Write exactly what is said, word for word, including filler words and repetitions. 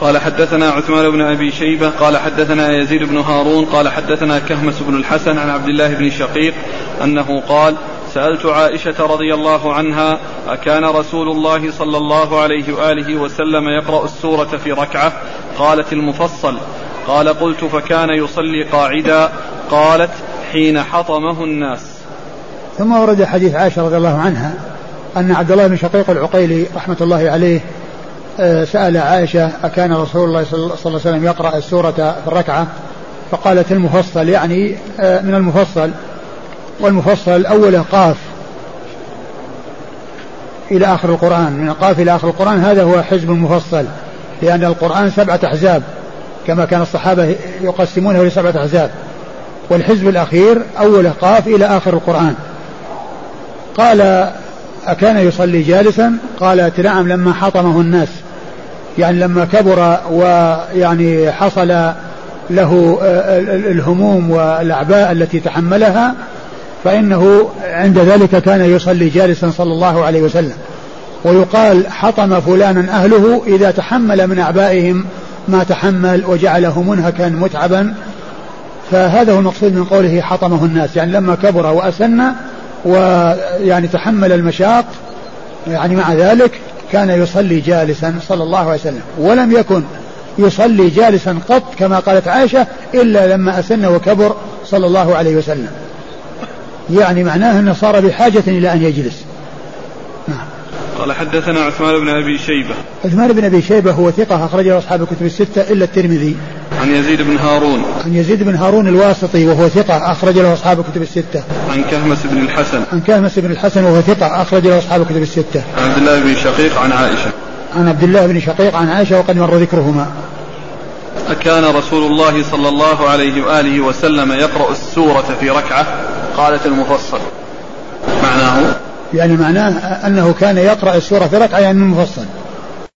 قال حدثنا عثمان بن أبي شيبة قال حدثنا يزيد بن هارون قال حدثنا كهمس بن الحسن عن عبد الله بن شقيق أنه قال سألت عائشة رضي الله عنها أكان رسول الله صلى الله عليه وآله وسلم يقرأ السورة في ركعة؟ قالت المفصل. قال قلت فكان يصلي قاعدا؟ قالت حين حطمه الناس. ثم ورد حديث عائشة رضي الله عنها أن عبد الله بن شقيق العقيلي رحمة الله عليه سأل عائشة أكان رسول الله صلى الله عليه وسلم يقرأ السورة في الركعة؟ فقالت المفصل، يعني من المفصل، والمفصل أوله قاف إلى آخر القرآن، من القاف إلى آخر القرآن هذا هو حزب المفصل، لأن القرآن سبعة أحزاب كما كان الصحابة يقسمونه لسبعة أحزاب، والحزب الأخير أوله قاف إلى آخر القرآن. قال أكان يصلي جالسا؟ قالت نعم لما حطمه الناس، يعني لما كبر ويعني حصل له الهموم والأعباء التي تحملها، فإنه عند ذلك كان يصلي جالسا صلى الله عليه وسلم. ويقال حطم فلانا أهله إذا تحمل من أعبائهم ما تحمل وجعله منهكا متعبا، فهذا هو المقصود من قوله حطمه الناس، يعني لما كبر وأسن ويعني تحمل المشاق، يعني مع ذلك كان يصلي جالسا صلى الله عليه وسلم، ولم يكن يصلي جالسا قط كما قالت عائشة إلا لما أسن وكبر صلى الله عليه وسلم، يعني معناه أنه صار بحاجة إلى أن يجلس. نعم. قال حدثنا عثمان بن أبي شيبة. عثمان بن أبي شيبة هو ثقة أخرجه أصحاب الكتب الستة إلا الترمذي. عن يزيد بن هارون. عن يزيد بن هارون الواسطي وهو ثقة أخرج له أصحاب الكتب الستة. عن كهمس بن الحسن. عن كهمس بن الحسن وهو ثقة أخرج له أصحاب الكتب الستة. عن عبد الله بن شقيق عن عائشة. عن عبد الله بن شقيق عن عائشة وقد مر ذكرهما. أكان رسول الله صلى الله عليه وآله وسلم يقرأ السورة في ركعة؟ قالت المفصل. معناه يعني معناه أنه كان يقرأ السورة في ركعة يعني المفصل.